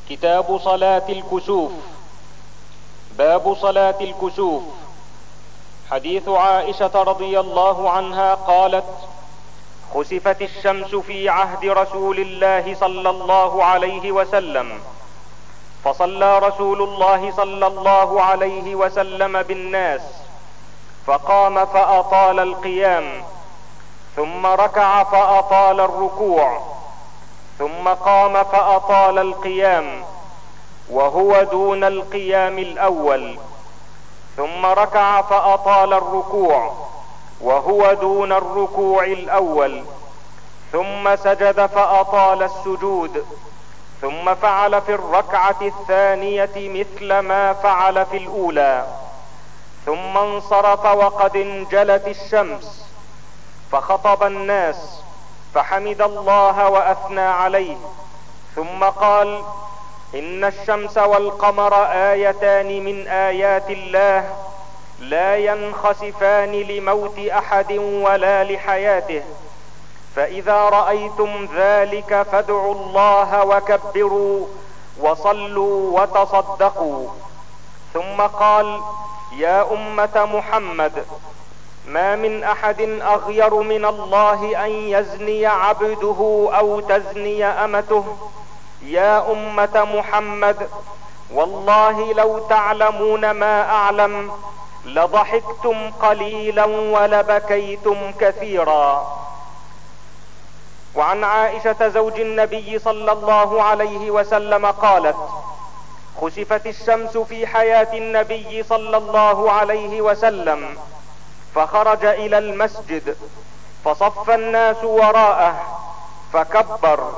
كتاب صلاة الكسوف. باب صلاة الكسوف. حديث عائشة رضي الله عنها قالت: خسفت الشمس في عهد رسول الله صلى الله عليه وسلم، فصلى رسول الله صلى الله عليه وسلم بالناس، فقام فأطال القيام، ثم ركع فأطال الركوع، ثم قام فأطال القيام وهو دون القيام الأول، ثم ركع فأطال الركوع وهو دون الركوع الأول، ثم سجد فأطال السجود، ثم فعل في الركعة الثانية مثل ما فعل في الأولى، ثم انصرف وقد انجلت الشمس، فخطب الناس فحمد الله وأثنى عليه، ثم قال: إن الشمس والقمر آيتان من آيات الله لا ينخسفان لموت أحد ولا لحياته، فإذا رأيتم ذلك فادعوا الله وكبروا وصلوا وتصدقوا. ثم قال: يا أمة محمد، ما من أحد أغير من الله أن يزني عبده أو تزني أمته. يا أمة محمد، والله لو تعلمون ما أعلم لضحكتم قليلا ولبكيتم كثيرا. وعن عائشة زوج النبي صلى الله عليه وسلم قالت: خسفت الشمس في حياة النبي صلى الله عليه وسلم، فخرج إلى المسجد فصف الناس وراءه فكبر،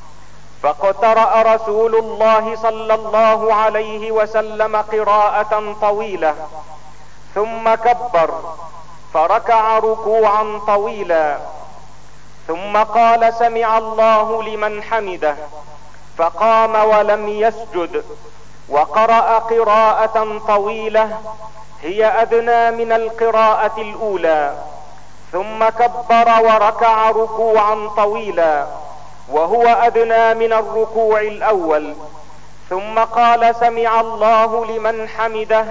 فاقترأ رسول الله صلى الله عليه وسلم قراءة طويلة، ثم كبر فركع ركوعا طويلا، ثم قال: سمع الله لمن حمده، فقام ولم يسجد، وقرأ قراءة طويلة هي أدنى من القراءة الأولى، ثم كبر وركع ركوعا طويلا وهو أدنى من الركوع الأول، ثم قال: سمع الله لمن حمده،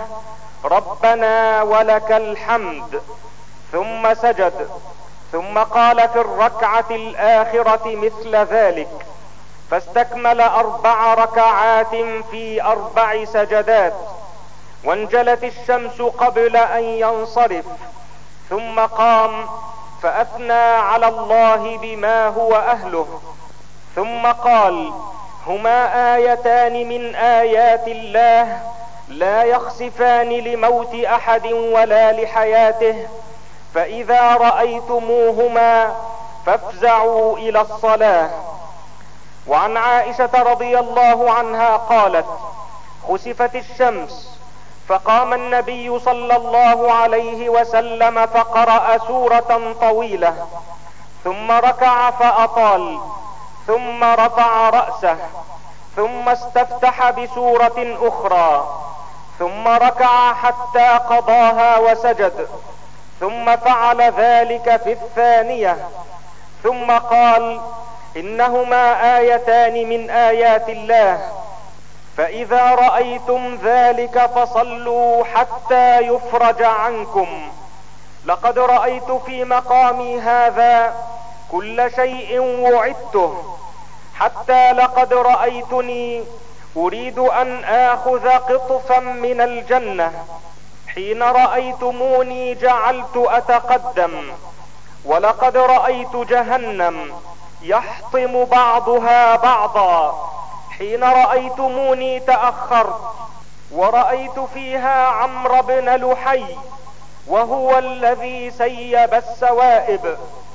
ربنا ولك الحمد، ثم سجد، ثم قال في الركعة الآخرة مثل ذلك، فاستكمل 4 ركعات في 4 سجدات، وانجلت الشمس قبل أن ينصرف، ثم قام فأثنى على الله بما هو أهله، ثم قال: هما آيتان من آيات الله لا يخسفان لموت أحد ولا لحياته، فإذا رأيتموهما فافزعوا إلى الصلاة. وعن عائشة رضي الله عنها قالت: خسفت الشمس، فقام النبي صلى الله عليه وسلم فقرأ سورة طويلة، ثم ركع فأطال، ثم رفع رأسه، ثم استفتح بسورة أخرى، ثم ركع حتى قضاها وسجد، ثم فعل ذلك في الثانية، ثم قال: إنهما آيتان من آيات الله، فإذا رأيتم ذلك فصلوا حتى يفرج عنكم. لقد رأيت في مقامي هذا كل شيء وعدته، حتى لقد رأيتني أريد أن آخذ قطفا من الجنة، حين رأيتموني جعلت أتقدم، ولقد رأيت جهنم يحطم بعضها بعضا، حين رأيتموني تأخرت، ورأيت فيها عمرو بن لحي وهو الذي سيب السوائب.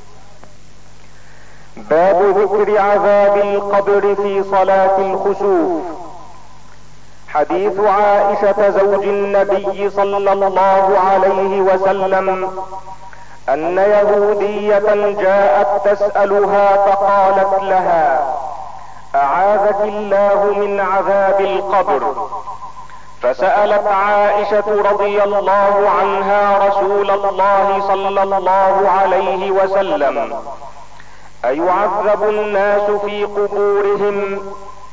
باب ذكر عذاب القبر في صلاة الخسوف. حديث عائشة زوج النبي صلى الله عليه وسلم أن يهودية جاءت تسألها فقالت لها: أعاذك الله من عذاب القبر. فسألت عائشة رضي الله عنها رسول الله صلى الله عليه وسلم: أيعذب الناس في قبورهم؟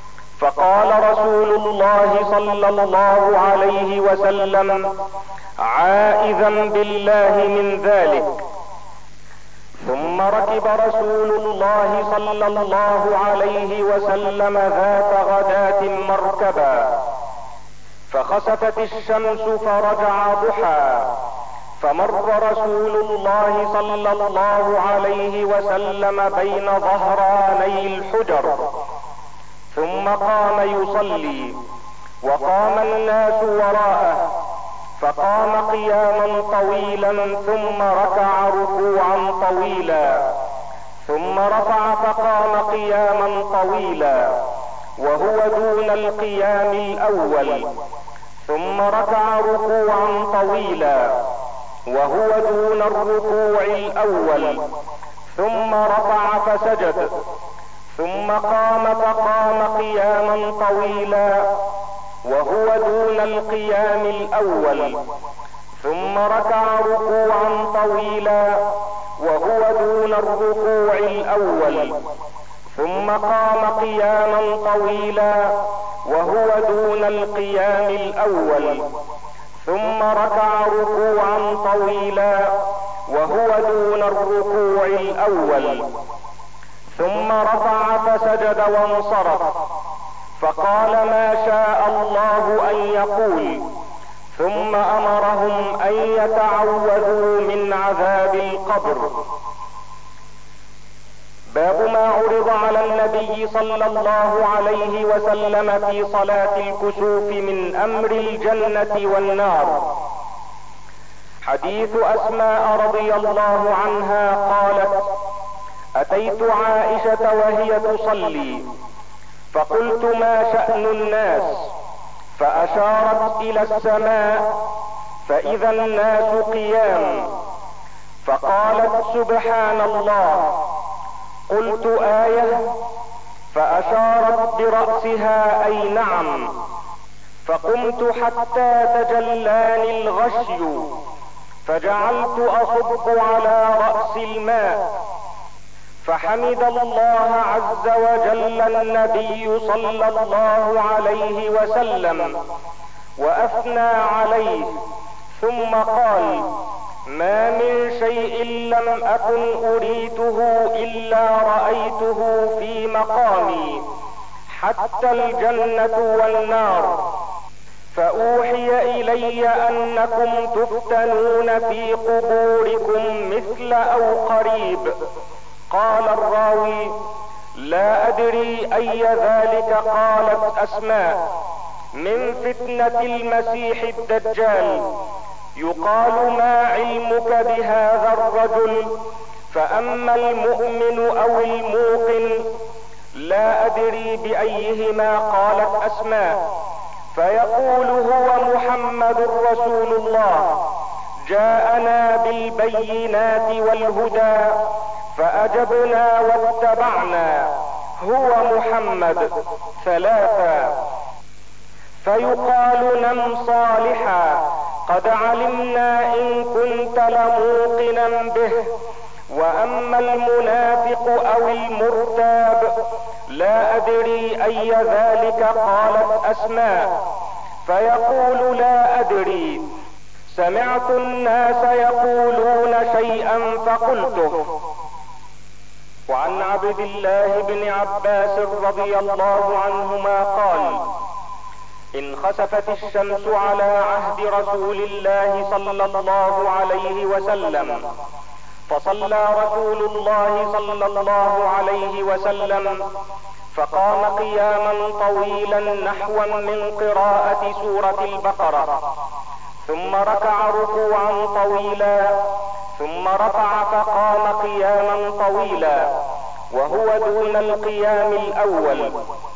فقال رسول الله صلى الله عليه وسلم: عائذا بالله من ذلك. ثم ركب رسول الله صلى الله عليه وسلم ذات غداة مركبا، فخسفت الشمس فرجع ضحى، فمر رسول الله صلى الله عليه وسلم بين ظهراني الحجر، ثم قام يصلي، وقام الناس وراءه، فقام قياما طويلا، ثم ركع ركوعا طويلا، ثم رفع فقام قياما طويلا وهو دون القيام الاول، ثم ركع ركوعا طويلا وهو دون الركوع الاول، ثم رفع فسجد، ثم قام فقام قياما طويلا وهو دون القيام الاول، ثم ركع ركوعا طويلا وهو دون الركوع الاول، ثم قام قياما طويلا وهو دون القيام الاول، ثم ركع ركوعا طويلا وهو دون الركوع الاول، ثم رفع فسجد وانصرف، فقال: ما شاء الله ان يقول، ثم امرهم ان يتعوذوا من عذاب القبر. باب ما عرض على النبي صلى الله عليه وسلم في صلاة الكسوف من امر الجنة والنار. حديث اسماء رضي الله عنها قالت: اتيت عائشة وهي تصلي، فقلت: ما شأن الناس؟ فاشارت الى السماء فاذا الناس قيام، فقالت: سبحان الله. قلت: آية؟ فاشارت برأسها: اي نعم. فقمت حتى تجلاني الغشي، فجعلت اصب على رأس الماء، فحمد الله عز وجل النبي صلى الله عليه وسلم واثنى عليه، ثم قال: ما من شيء لم اكن اريته الا رأيته في مقامي، حتى الجنة والنار، فأوحي الي انكم تفتنون في قبوركم مثل او قريب. قال الراوي: لا ادري اي ذلك. قالت اسماء: من فتنة المسيح الدجال. يقال: ما علمك بهذا الرجل؟ فاما المؤمن او الموقن لا ادري بايهما. قالت اسماء: فيقول: هو محمد رسول الله، جاءنا بالبينات والهدى، فاجبنا واتبعنا، هو محمد. ثلاثا. فيقال: نم صالحا، قد علمنا ان كنت لموقنا به. واما المنافق او المرتاب لا ادري اي ذلك. قالت اسماء: فيقول: لا ادري، سمعت الناس يقولون شيئا فقلته. وعن عبد الله بن عباس رضي الله عنهما قال: انخسفت الشمس على عهد رسول الله صلى الله عليه وسلم، فصلى رسول الله صلى الله عليه وسلم، فقام قياما طويلا نحوا من قراءة سورة البقرة، ثم ركع ركوعا طويلا، ثم رفع فقام قياما طويلا وهو دون القيام الاول،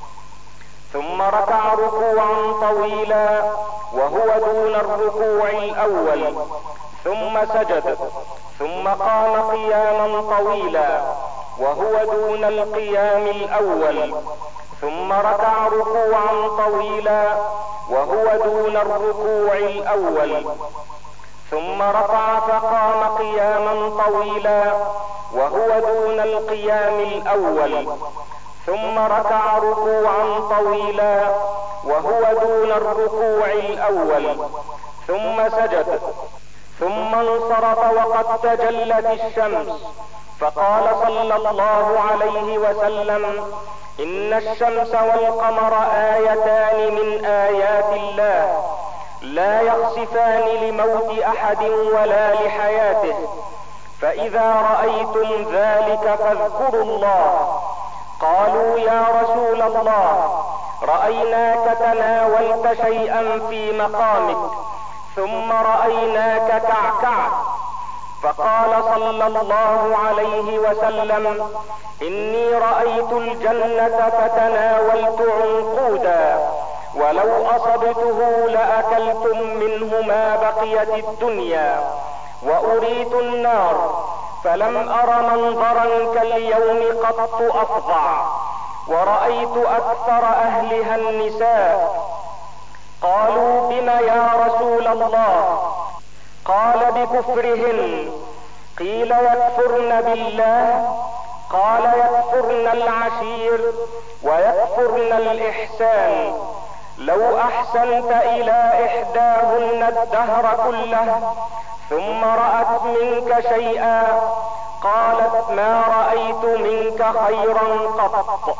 ثم ركع ركوعا طويلا وهو دون الركوع الاول، ثم سجد، ثم قام قياما طويلا وهو دون القيام الاول، ثم ركع ركوعا طويلا وهو دون الركوع الاول، ثم رفع فقام قياما طويلا وهو دون القيام الاول، ثم ركع ركوعا طويلا وهو دون الركوع الاول، ثم سجد، ثم انصرف وقد تجلت الشمس، فقال صلى الله عليه وسلم: ان الشمس والقمر آيتان من آيات الله لا يخسفان لموت احد ولا لحياته، فاذا رأيتم ذلك فاذكروا الله. قالوا: يا رسول الله، رأيناك تناولت شيئا في مقامك ثم رأيناك كعكعت. فقال صلى الله عليه وسلم: اني رأيت الجنة فتناولت عنقودا، ولو اصبته لاكلتم منه ما بقيت الدنيا، واريت النار فلم ار منظرا كاليوم قط افظع، ورأيت اكثر اهلها النساء. قالوا: بم يا رسول الله؟ قال: بكفرهن. قيل: يكفرن بالله؟ قال: يكفرن العشير ويكفرن الإحسان. لو احسنت الى احداهن الدهر كله ثم رأت منك شيئا قالت: ما رأيت منك خيرا قط.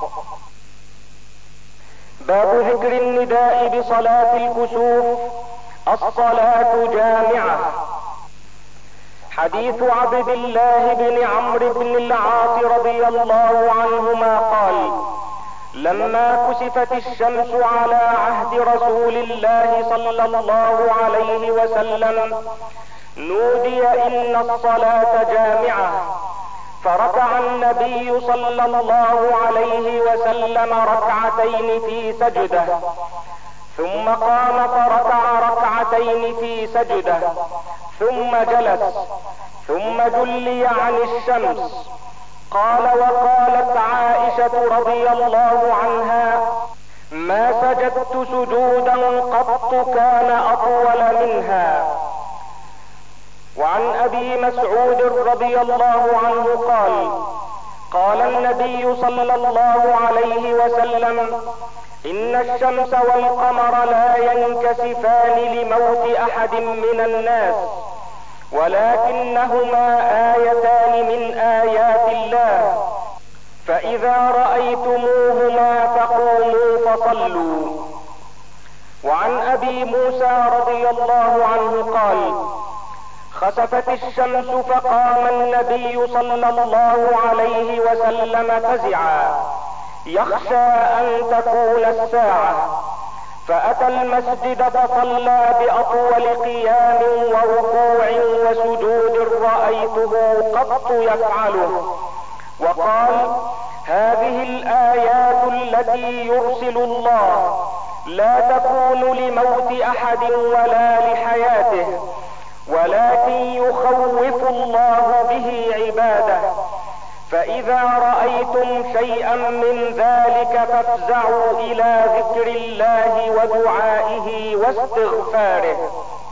باب ذكر النداء بصلاة الكسوف: الصلاة جامعة. حديث عبد الله بن عمرو بن العاص رضي الله عنهما قال: لما كسفت الشمس على عهد رسول الله صلى الله عليه وسلم نودي ان الصلاة جامعة، فركع النبي صلى الله عليه وسلم ركعتين في سجدة، ثم قام فركع ركعتين في سجدة، ثم جلس، ثم جلي عن الشمس. قال: وقالت عائشة رضي الله عنها: ما سجدت سجودا قط كان اطول منها. وعن ابي مسعود رضي الله عنه قال: قال النبي صلى الله عليه وسلم: ان الشمس والقمر لا ينكسفان لموت احد من الناس، ولكنهما آيتان من آيات الله، فإذا رأيتموهما فقوموا فصلوا. وعن أبي موسى رضي الله عنه قال: خسفت الشمس فقام النبي صلى الله عليه وسلم فزعا يخشى أن تكون الساعة، فأتى المسجد فصلى بأطول قيام وركوع وسجود رأيته قط يفعله، وقال: هذه الآيات التي يرسل الله لا تكون لموت أحد ولا لحياته، ولكن يخوف الله به عباده، فإذا رأيتم شيئا من ذلك فافزعوا إلى ذكر الله ودعائه واستغفاره.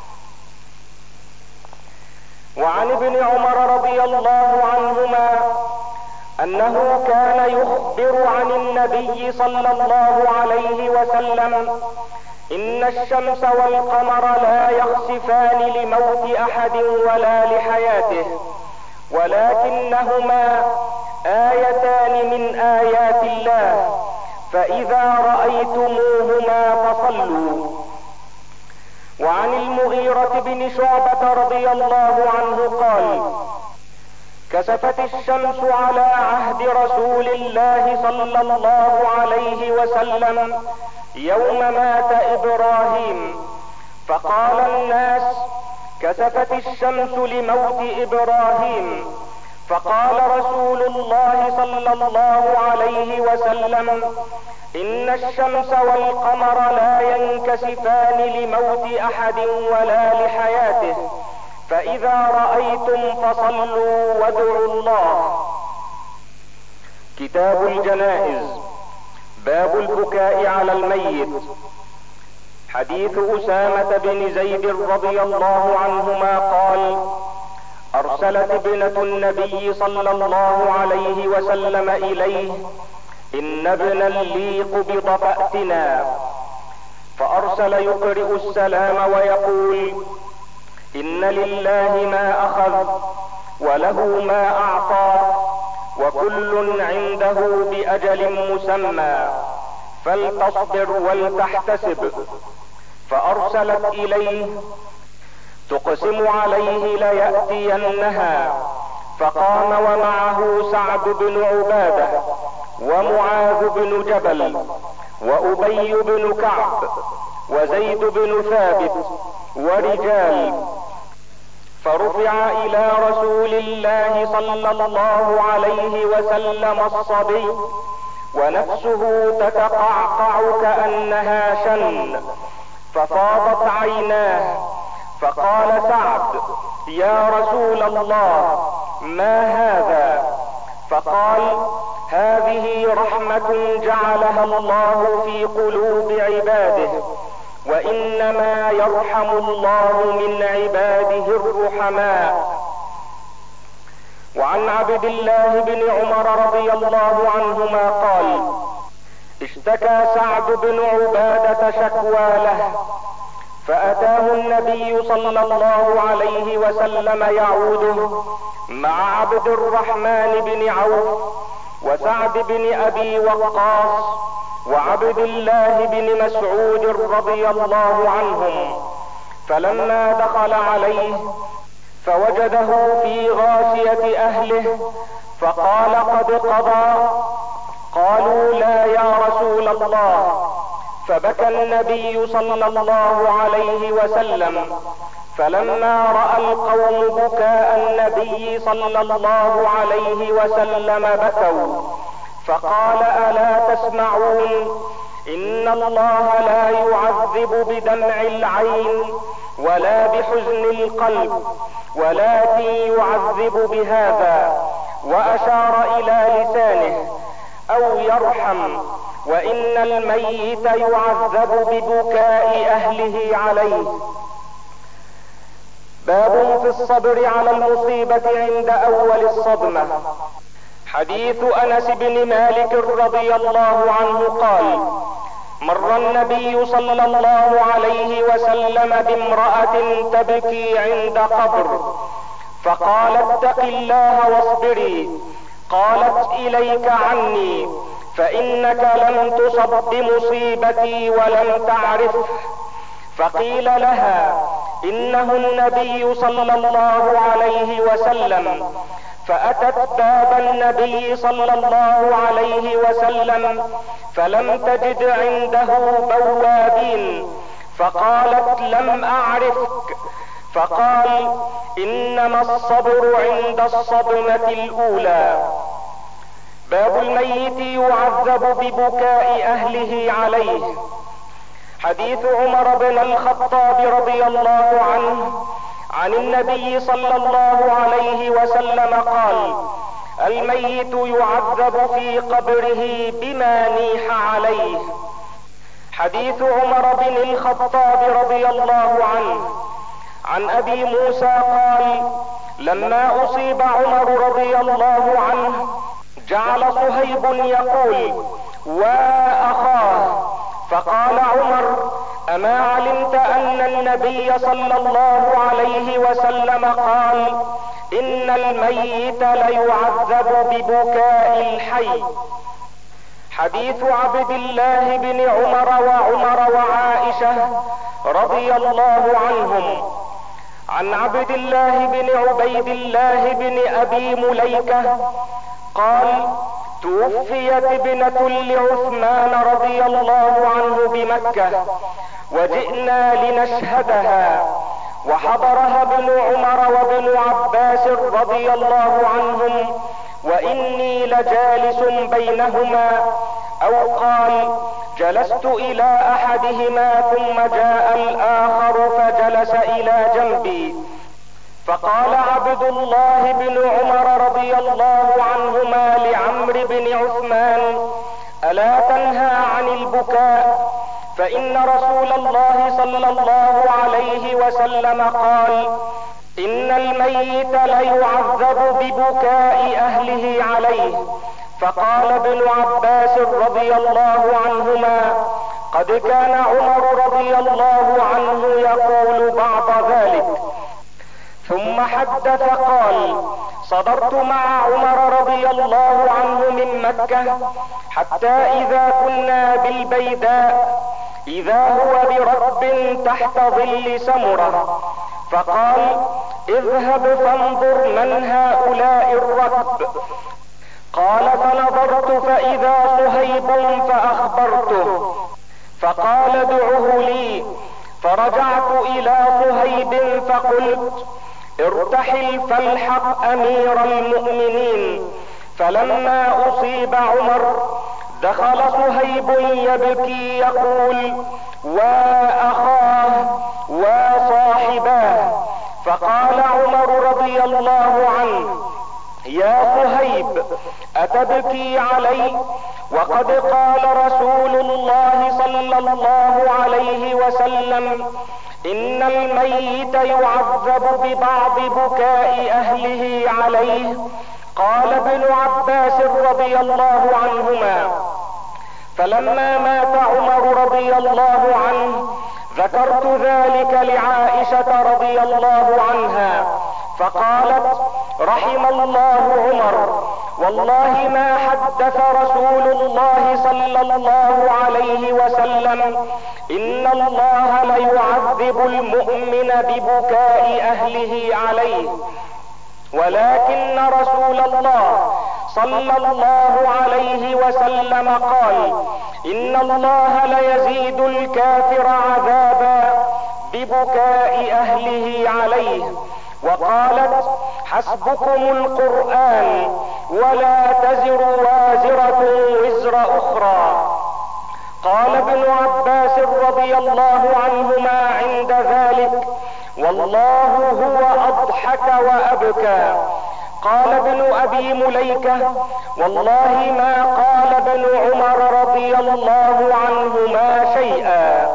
وعن ابن عمر رضي الله عنهما أنه كان يخبر عن النبي صلى الله عليه وسلم: إن الشمس والقمر لا يخسفان لموت أحد ولا لحياته، ولكنهما آيتان من آيات الله، فإذا رأيتموهما فصلوا. وعن المغيرة بن شعبة رضي الله عنه قال: كسفت الشمس على عهد رسول الله صلى الله عليه وسلم يوم مات إبراهيم، فقال الناس: كسفت الشمس لموت إبراهيم، فقال رسول الله صلى الله عليه وسلم: إن الشمس والقمر لا ينكسفان لموت أحد ولا لحياته، فإذا رأيتم فصلوا وادعوا الله. كتاب الجنائز. باب البكاء على الميت. حديث أسامة بن زيد رضي الله عنهما قال: أرسلت ابنة النبي صلى الله عليه وسلم إليه إن ابنا لي قبض فأتنا. فأرسل يقرئ السلام ويقول: إن لله ما أخذ وله ما أعطى وكل عنده بأجل مسمى فلتصبر ولتحتسب. فأرسلت إليه تقسم عليه ليأتينها، فقام ومعه سعد بن عبادة ومعاذ بن جبل وأبي بن كعب وزيد بن ثابت ورجال. فرفع إلى رسول الله صلى الله عليه وسلم الصبي ونفسه تتقعقع كأنها شن، ففاضت عيناه. فقال سعد: يا رسول الله، ما هذا؟ فقال: هذه رحمة جعلها الله في قلوب عباده، وإنما يرحم الله من عباده الرحماء. وعن عبد الله بن عمر رضي الله عنهما قال: اشتكى سعد بن عبادة شكوى له، فأتاه النبي صلى الله عليه وسلم يعوده مع عبد الرحمن بن عوف وسعد بن أبي وقاص وعبد الله بن مسعود رضي الله عنهم. فلما دخل عليه فوجده في غاشية أهله فقال: قد قضى؟ قالوا: لا يا رسول الله. فبكى النبي صلى الله عليه وسلم. فلما رأى القوم بكاء النبي صلى الله عليه وسلم بكوا، فقال: ألا تسمعون؟ إن الله لا يعذب بدمع العين ولا بحزن القلب، ولكن يعذب بهذا، وأشار إلى لسانه، أو يرحم، وإن الميت يعذب ببكاء أهله عليه. باب في الصبر على المصيبة عند أول الصدمة. حديث أنس بن مالك رضي الله عنه قال: مر النبي صلى الله عليه وسلم بامرأة تبكي عند قبر، فقال: اتق الله واصبري. قالت: إليك عني، فإنك لم تصب بمصيبتي ولم تعرفه. فقيل لها: إنه النبي صلى الله عليه وسلم. فأتت باب النبي صلى الله عليه وسلم فلم تجد عنده بوابين، فقالت: لم أعرفك. فقال: إنما الصبر عند الصدمة الأولى. باب الميت يعذب ببكاء أهله عليه. حديث عمر بن الخطاب رضي الله عنه عن النبي صلى الله عليه وسلم قال: الميت يعذب في قبره بما نيح عليه. حديث عمر بن الخطاب رضي الله عنه عن ابي موسى قال: لما اصيب عمر رضي الله عنه جعل صهيب يقول: وأخاه. فقال عمر: أما علمت أن النبي صلى الله عليه وسلم قال: إن الميت ليعذب ببكاء الحي. حديث عبد الله بن عمر وعمر وعائشة رضي الله عنهم. عن عبد الله بن عبيد الله بن أبي مليكة قال: توفيت ابنة لعثمان رضي الله عنه بمكة، وجئنا لنشهدها، وحضرها ابن عمر وابن عباس رضي الله عنهم، وإني لجالس بينهما، أو قال: جلست إلى أحدهما ثم جاء الآخر فجلس إلى جنبي. فقال عبد الله بن عمر رضي الله عنهما لعمرو بن عثمان: ألا تنهى عن البكاء؟ فإن رسول الله صلى الله عليه وسلم قال: إن الميت ليعذب ببكاء أهله عليه. فقال ابن عباس رضي الله عنهما: قد كان عمر رضي الله عنه يقول بعض ذلك. ثم حدث قال: صدرت مع عمر رضي الله عنه من مكة حتى إذا كنا بالبيداء إذا هو بركب تحت ظل سمرة، فقال: اذهب فانظر من هؤلاء الركب. قال: فنظرت فإذا صهيب فأخبرته، فقال: ادعه لي. فرجعت إلى صهيب فقلت: ارتحل فالحق أمير المؤمنين. فلما أصيب عمر دخل صهيب يبكي يقول: وأخاه وصاحباه. فقال عمر رضي الله عنه: يا صهيب، أتبكي علي وقد قال رسول الله صلى الله عليه وسلم: إن الميت يعذب ببعض بكاء أهله عليه. قال ابن عباس رضي الله عنهما: فلما مات عمر رضي الله عنه ذكرت ذلك لعائشة رضي الله عنها، فقالت: رحم الله عمر، والله ما حدث رسول الله صلى الله عليه وسلم إن الله ليعذب المؤمن ببكاء أهله عليه، ولكن رسول الله صلى الله عليه وسلم قال: إن الله ليزيد الكافر عذابا ببكاء أهله عليه. وقالت: حسبكم القرآن ولا تزر وازرة وزر أخرى. قال ابن عباس رضي الله عنهما عند ذلك: والله هو أضحك وأبكى. قال ابن أبي مليكة: والله ما قال ابن عمر رضي الله عنهما شيئا.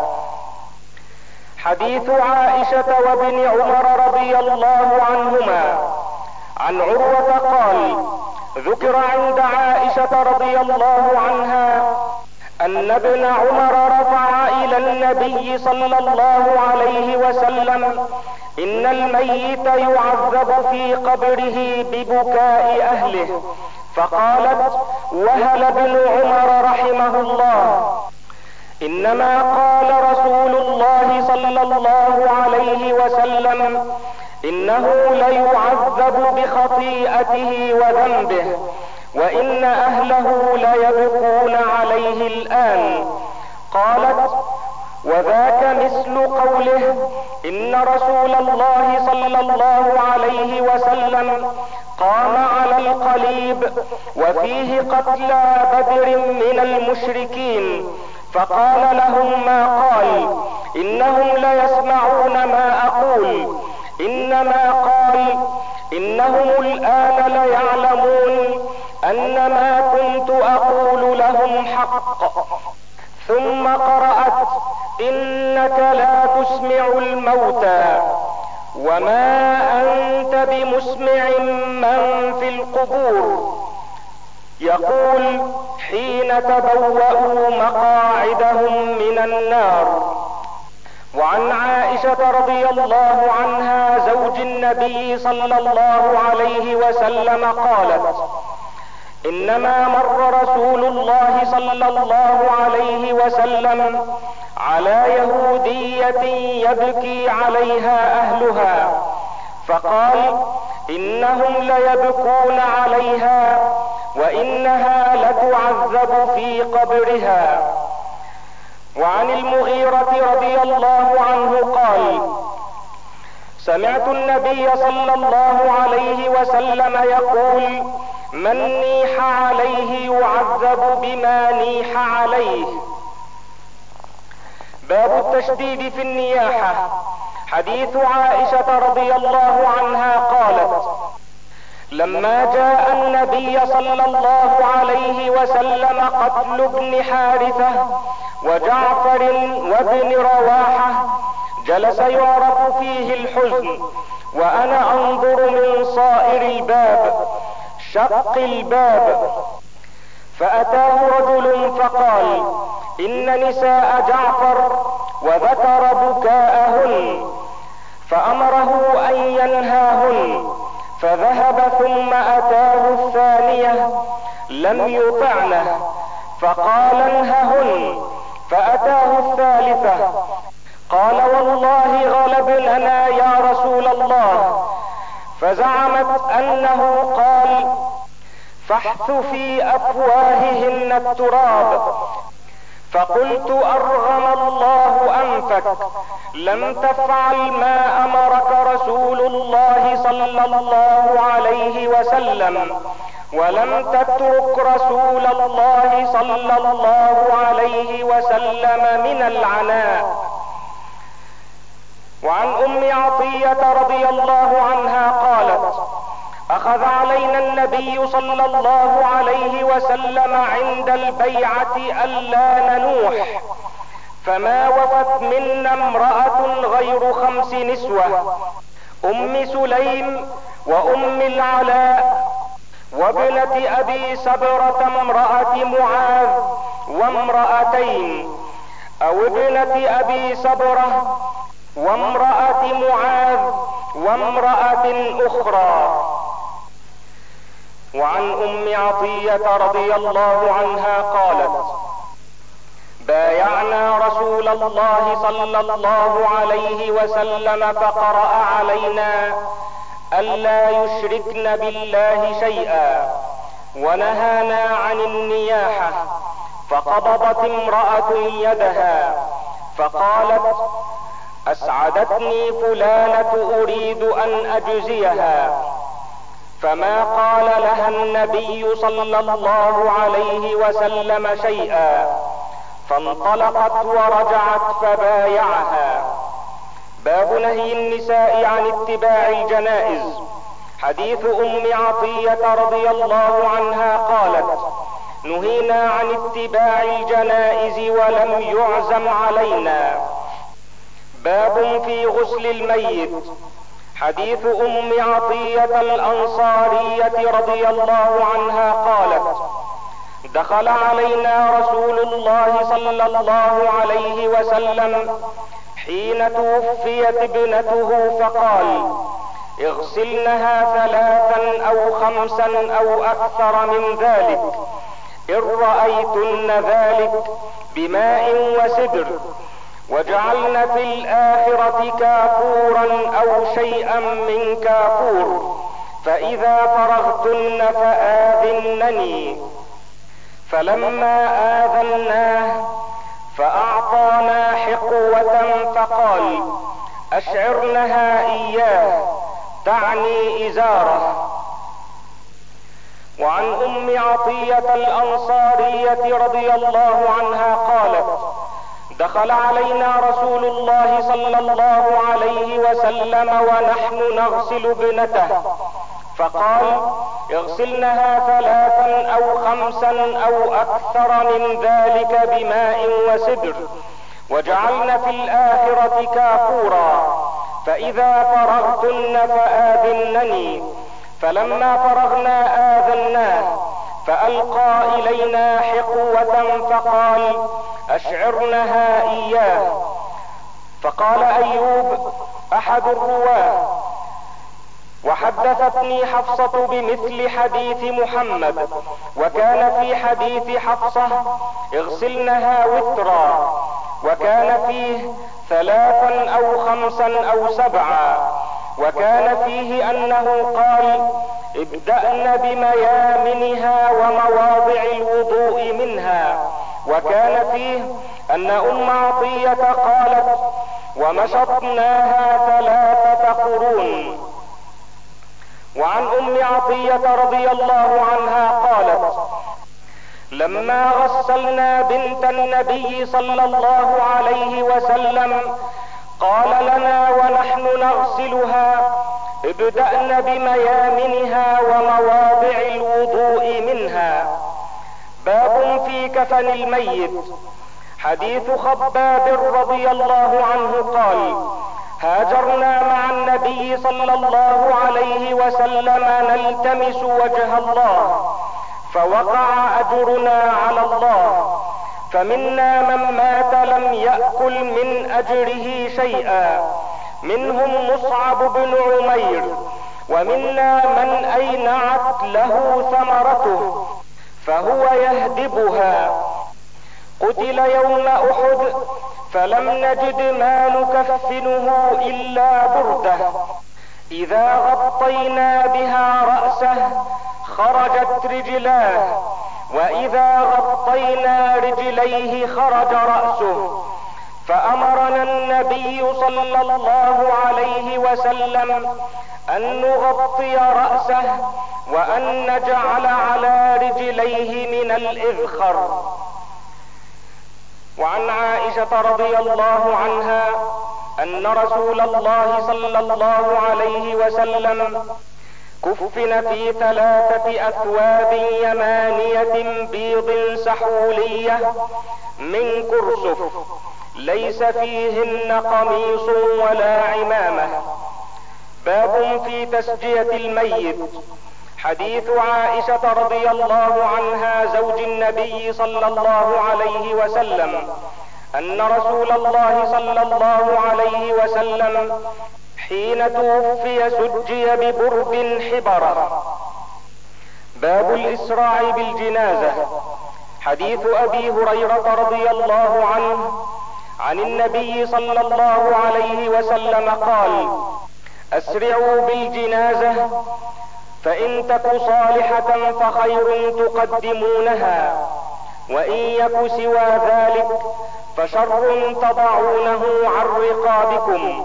حديث عائشة وابن عمر رضي الله عنهما. عن عروة قال: ذكر عند عائشة رضي الله عنها أن ابن عمر رفع إلى النبي صلى الله عليه وسلم: إن الميت يعذب في قبره ببكاء أهله. فقالت: وهل ابن عمر رحمه الله، إنما قال رسول الله صلى الله عليه وسلم: إنه ليعذب بخطيئته وذنبه، وإن أهله ليبكون عليه الآن. قالت: وذاك مثل قوله: إن رسول الله صلى الله عليه وسلم قام على القليب وفيه قتلى بدر من المشركين، فقال لهم ما قال: إنهم ليسمعون ما أقول. إنما قال: إنهم الآن ليعلمون أن ما كنت أقول لهم حق. ثم قرأت: إنك لا تسمع الموتى وما أنت بمسمع من في القبور. يقول: حين تبوأوا مقاعدهم من النار. وعن عائشة رضي الله عنها زوج النبي صلى الله عليه وسلم قالت: إنما مر رسول الله صلى الله عليه وسلم على يهودية يبكي عليها أهلها، فقال: إنهم ليبكون عليها وإنها لتعذب في قبرها. وعن المغيرة رضي الله عنه قال: سمعت النبي صلى الله عليه وسلم يقول: من نيح عليه يعذب بما نيح عليه. باب التشديد في النياحة. حديث عائشة رضي الله عنها قالت: لما جاء النبي صلى الله عليه وسلم قتل ابن حارثة وجعفر وابن رواحة جلس يعرف فيه الحزن، وأنا أنظر من صائر الباب شق الباب، فأتاه رجل فقال: إن نساء جعفر، وذكر بكاءهن، فأمره أن ينهاهن، فذهب ثم أتاه الثانية لم يطعنه فقال: انههن، فأتاه الثالثة قال: والله غلبننا يا رسول الله، فزعمت أنه قال: فاحث في أفواههن التراب. فقلت: أرغم الله أنفك، لم تفعل ما أمرك رسول الله صلى الله عليه وسلم، ولم تترك رسول الله صلى الله عليه وسلم من العناء. وعن أم عطية رضي الله عنها قالت: أخذ علينا النبي صلى الله عليه وسلم عند البيعة ألا ننوح، فما وفت منا امرأة غير 5 نسوة: أم سليم، وأم العلاء، وابنة أبي سبرة امرأة معاذ، وامرأتين، أو ابنة أبي سبرة وامرأة معاذ وامرأة أخرى. وعن أم عطية رضي الله عنها قالت: بايعنا رسول الله صلى الله عليه وسلم فقرأ علينا ألا يشركن بالله شيئا، ونهانا عن النياحة، فقبضت امرأة يدها فقالت: أسعدتني فلانة أريد أن أجزيها، فما قال لها النبي صلى الله عليه وسلم شيئا، فانطلقت ورجعت فبايعها. باب نهي النساء عن اتباع الجنائز. حديث أم عطية رضي الله عنها قالت: نهينا عن اتباع الجنائز ولم يعزم علينا. باب في غسل الميت. حديث أم عطية الأنصارية رضي الله عنها قالت: دخل علينا رسول الله صلى الله عليه وسلم حين توفيت ابنته فقال: اغسلنها 3 أو 5 أو أكثر من ذلك، إن رأيتن ذلك، بماء وسدر، وجعلن في الآخرة كافورا أو شيئا من كافور، فإذا فرغتن فآذنني. فلما آذناه فأعطانا حقوة فقال: أشعرنها إياه، تعني إزاره. وعن أم عطية الأنصارية رضي الله عنها قالت: دخل علينا رسول الله صلى الله عليه وسلم ونحن نغسل ابنته، فقال: اغسلنها 3 أو 5 أو أكثر من ذلك بماء وسدر، وجعلن في الآخرة كافورا، فإذا فرغتن فآذنني. فلما فرغنا آذناه، فألقى إلينا حقوة فقال: أشعرنها إياه. فقال أيوب أحد الرواه: وحدثتني حفصة بمثل حديث محمد، وكان في حديث حفصة: اغسلنها وترا، وكان فيه 3 أو 5 أو 7، وكان فيه أنه قال: ابدأن بميامنها ومواضع الوضوء منها، وكان فيه أن أم عطية قالت: ومشطناها 3 قرون. وعن أم عطية رضي الله عنها قالت: لما غسلنا بنت النبي صلى الله عليه وسلم قال لنا ونحن نغسلها: ابدأن بميامنها ومواضع الوضوء منها. باب في كفن الميت. حديث خباب رضي الله عنه قال: هاجرنا مع النبي صلى الله عليه وسلم نلتمس وجه الله، فوقع اجرنا على الله، فمنا من مات لم يأكل من اجره شيئا، منهم مصعب بن عمير، ومنا من اينعت له ثمرته فهو يهدبها. قتل يوم احد فلم نجد ما نكفنه الا برده، اذا غطينا بها رأسه خرجت رجلاه، واذا غطينا رجليه خرج رأسه. فامرنا النبي صلى الله عليه وسلم ان نغطي رأسه وان نجعل على رجليه من الاذخر. وعن عائشة رضي الله عنها ان رسول الله صلى الله عليه وسلم كفن في 3 اثواب يمانية بيض سحولية من كرسف، ليس فيهن قميص ولا عمامة. باب في تسجية الميت. حديث عائشة رضي الله عنها زوج النبي صلى الله عليه وسلم ان رسول الله صلى الله عليه وسلم حين توفي سجي ببرد حبرة. باب الاسراع بالجنازة. حديث ابي هريرة رضي الله عنه عن النبي صلى الله عليه وسلم قال: اسرعوا بالجنازة، فان تك صالحة فخير تقدمونها، وان يك سوى ذلك فشر تضعونه عن رقابكم.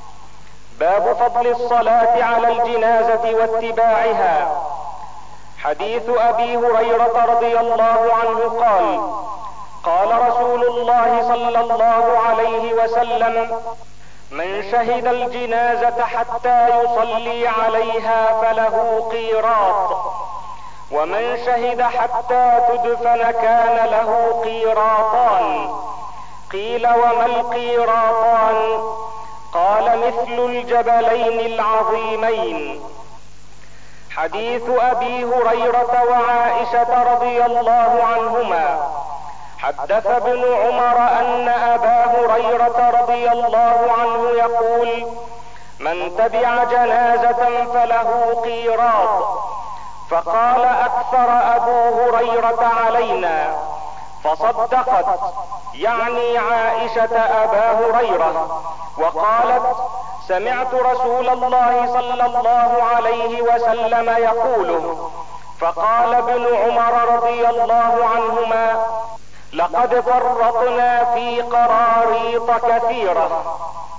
باب فضل الصلاة على الجنازة واتباعها. حديث ابي هريرة رضي الله عنه قال: قال رسول الله صلى الله عليه وسلم: من شهد الجنازة حتى يصلي عليها فله قيراط، ومن شهد حتى تدفن كان له قيراطان. قيل: وما القيراطان؟ قال: مثل الجبلين العظيمين. حديث ابي هريرة وعائشة رضي الله عنهما. حدث ابن عمر ان ابا هريرة رضي الله عنه يقول: من تبع جنازة فله قيراط. فقال: اكثر ابو هريرة علينا، فصدقت يعني عائشة ابا هريرة، وقالت: سمعت رسول الله صلى الله عليه وسلم يقوله. فقال ابن عمر رضي الله عنهما: لقد فرطنا في قراريط كثيرة.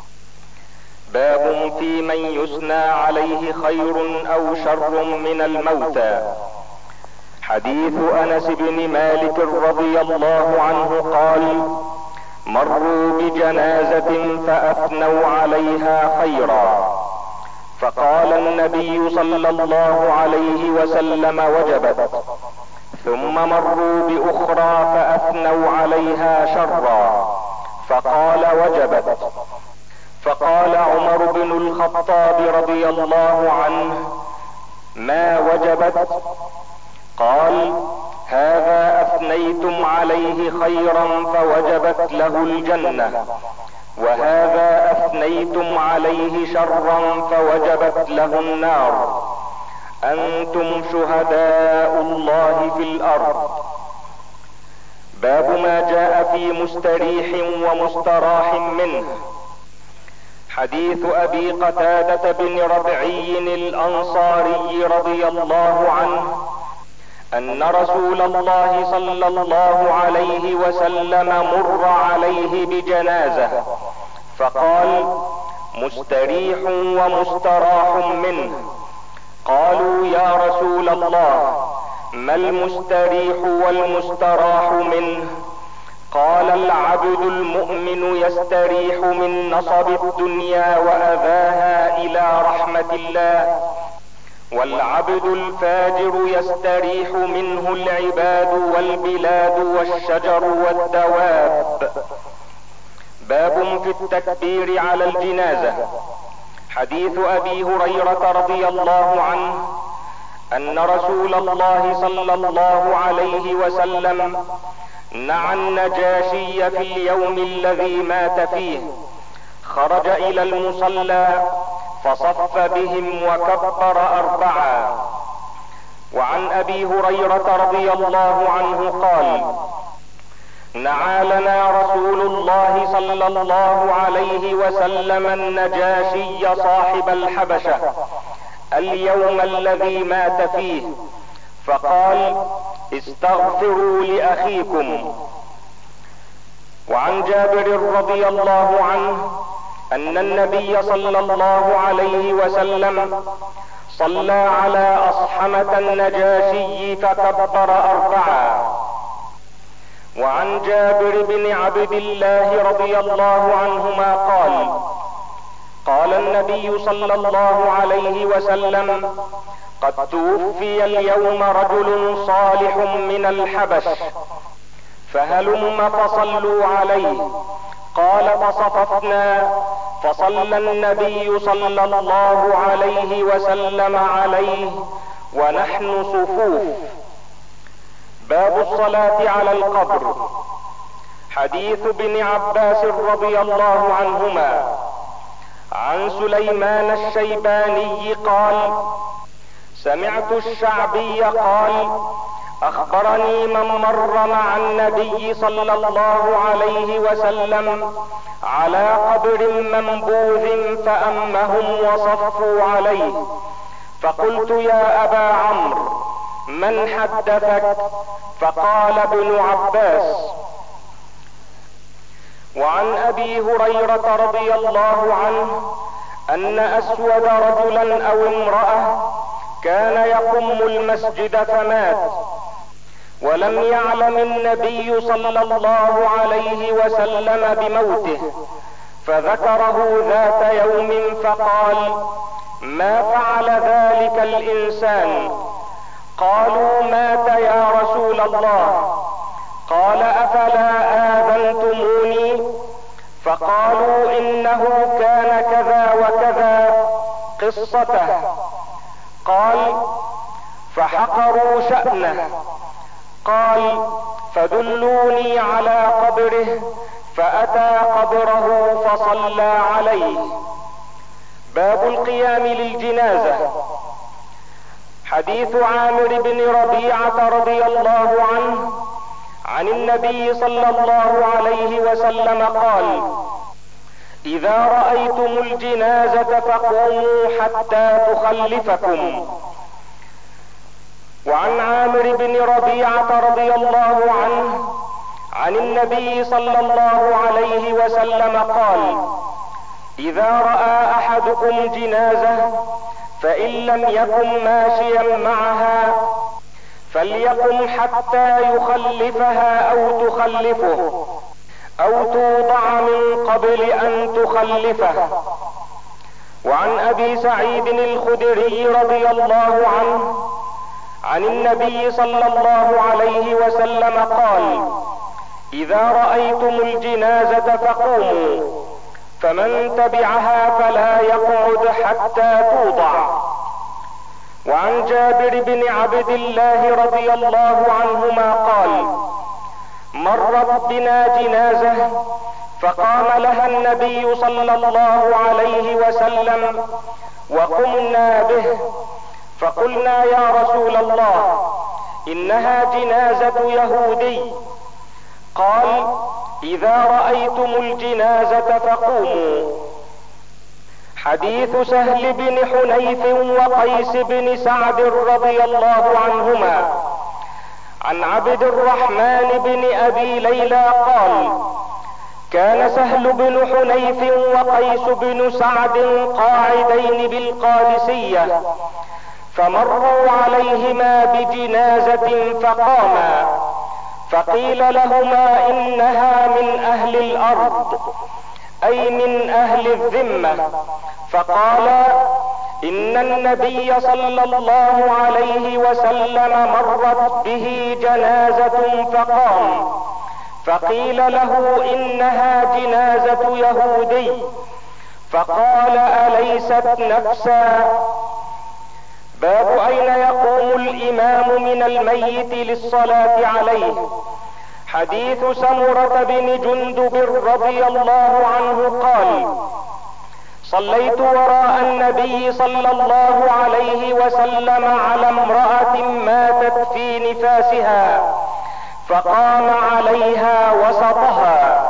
باب في من يثنى عليه خير او شر من الموتى. حديث انس بن مالك رضي الله عنه قال: مروا بجنازة فاثنوا عليها خيرا، فقال النبي صلى الله عليه وسلم: وجبت. ثم مروا باخرى فاثنوا عليها شرا، فقال: وجبت. فقال عمر بن الخطاب رضي الله عنه: ما وجبت؟ قال: هذا اثنيتم عليه خيرا فوجبت له الجنة، وهذا اثنيتم عليه شرا فوجبت له النار. انتم شهداء الله في الارض. باب ما جاء في مستريح ومستراح منه. حديث ابي قتادة بن ربعي الانصاري رضي الله عنه ان رسول الله صلى الله عليه وسلم مر عليه بجنازة فقال: مستريح ومستراح منه. قالوا: يا رسول الله، ما المستريح والمستراح منه؟ قال: العبد المؤمن يستريح من نصب الدنيا واذاها الى رحمة الله، والعبد الفاجر يستريح منه العباد والبلاد والشجر والدواب. باب في التكبير على الجنازة. حديث ابي هريرة رضي الله عنه ان رسول الله صلى الله عليه وسلم نعى النجاشي في اليوم الذي مات فيه، خرج الى المصلى فصف بهم وكبر 4. وعن ابي هريرة رضي الله عنه قال: نعى لنا رسول الله صلى الله عليه وسلم النجاشي صاحب الحبشة اليوم الذي مات فيه، فقال: استغفروا لاخيكم. وعن جابر رضي الله عنه ان النبي صلى الله عليه وسلم صلى على اصحمة النجاشي فكبر 4. وعن جابر بن عبد الله رضي الله عنهما قال: قال النبي صلى الله عليه وسلم: قد توفي اليوم رجل صالح من الحبش، فهلم فصلوا عليه. قال: فصففنا فصلى النبي صلى الله عليه وسلم عليه ونحن صفوف. باب الصلاة على القبر. حديث ابن عباس رضي الله عنهما عن سليمان الشيباني قال: سمعت الشعبي قال: اخبرني من مر مع النبي صلى الله عليه وسلم على قبر منبوذ فأمهم وصفوا عليه، فقلت: يا ابا عمرو من حدثك؟ فقال ابن عباس. وعن ابي هريرة رضي الله عنه ان اسود رجلا او امرأة كان يقم المسجد فمات، ولم يعلم النبي صلى الله عليه وسلم بموته، فذكره ذات يوم فقال: ما فعل ذلك الانسان؟ قالوا: مات يا رسول الله. قال: افلا اذنتموني؟ فقالوا: انه كان كذا وكذا قصته. قال: فحقروا شأنه. قال: فدلوني على قبره، فأتى قبره فصلى عليه. باب القيام للجنازة. حديث عامر بن ربيعة رضي الله عنه عن النبي صلى الله عليه وسلم قال: اذا رأيتم الجنازة فقوموا حتى تخلفكم. وعن عامر بن ربيعة رضي الله عنه عن النبي صلى الله عليه وسلم قال: اذا رأى احدكم جنازة فان لم يكن ماشيا معها فليقم حتى يخلفها او تخلفه او توضع من قبل ان تخلفه. وعن ابي سعيد الخدري رضي الله عنه عن النبي صلى الله عليه وسلم قال: اذا رأيتم الجنازة فقوموا، فمن تبعها فلا يقعد حتى توضع. وعن جابر بن عبد الله رضي الله عنهما قال: مرت بنا جنازة فقام لها النبي صلى الله عليه وسلم وقمنا به، فقلنا: يا رسول الله انها جنازة يهودي. قال: اذا رأيتم الجنازة فقوموا. حديث سهل بن حنيف وقيس بن سعد رضي الله عنهما عن عبد الرحمن بن ابي ليلى قال: كان سهل بن حنيف وقيس بن سعد قاعدين بالقادسية، فمروا عليهما بجنازة فقاما، فقيل لهما: انها من اهل الارض، اي من اهل الذمة. فقالا: ان النبي صلى الله عليه وسلم مرت به جنازة فقام، فقيل له: انها جنازة يهودي. فقال: اليست نفسا؟ باب اين يقوم الامام من الميت للصلاة عليه. حديث سمرة بن جندب رضي الله عنه قال: صليت وراء النبي صلى الله عليه وسلم على امرأة ماتت في نفاسها فقام عليها وسطها.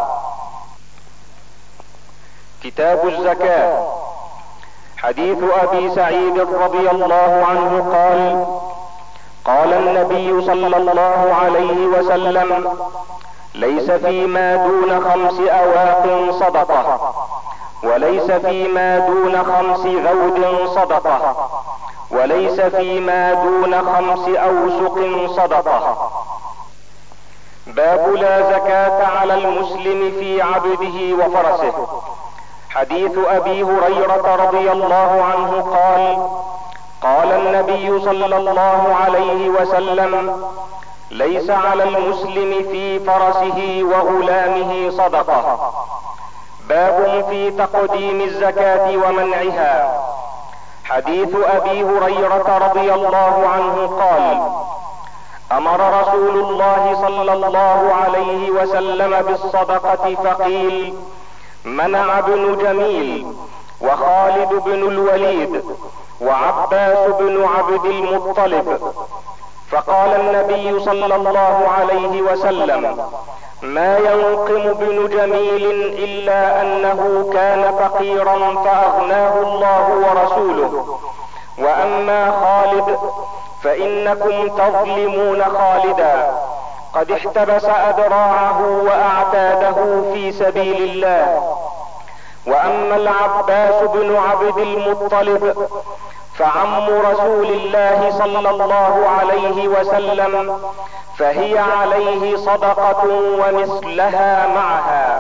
كتاب الزكاة. حديث ابي سعيد رضي الله عنه قال: قال النبي صلى الله عليه وسلم: ليس فيما دون 5 أواق صدقة، وليس فيما دون 5 ذود صدقة، وليس فيما دون 5 أوسق صدقة. باب لا زكاة على المسلم في عبده وفرسه. حديث ابي هريرة رضي الله عنه قال: قال النبي صلى الله عليه وسلم: ليس على المسلم في فرسه وغلامه صدقة. باب في تقديم الزكاة ومنعها. حديث ابي هريرة رضي الله عنه قال: امر رسول الله صلى الله عليه وسلم بالصدقة فقيل: منع ابن جميل وخالد بن الوليد وعباس بن عبد المطلب. فقال النبي صلى الله عليه وسلم: ما ينقم ابن جميل الا انه كان فقيرا فاغناه الله ورسوله، واما خالد فانكم تظلمون خالدا، قد احتبس اذراعه واعتاده في سبيل الله. واما العباس بن عبد المطلب فعم رسول الله صلى الله عليه وسلم، فهي عليه صدقة ومثلها معها.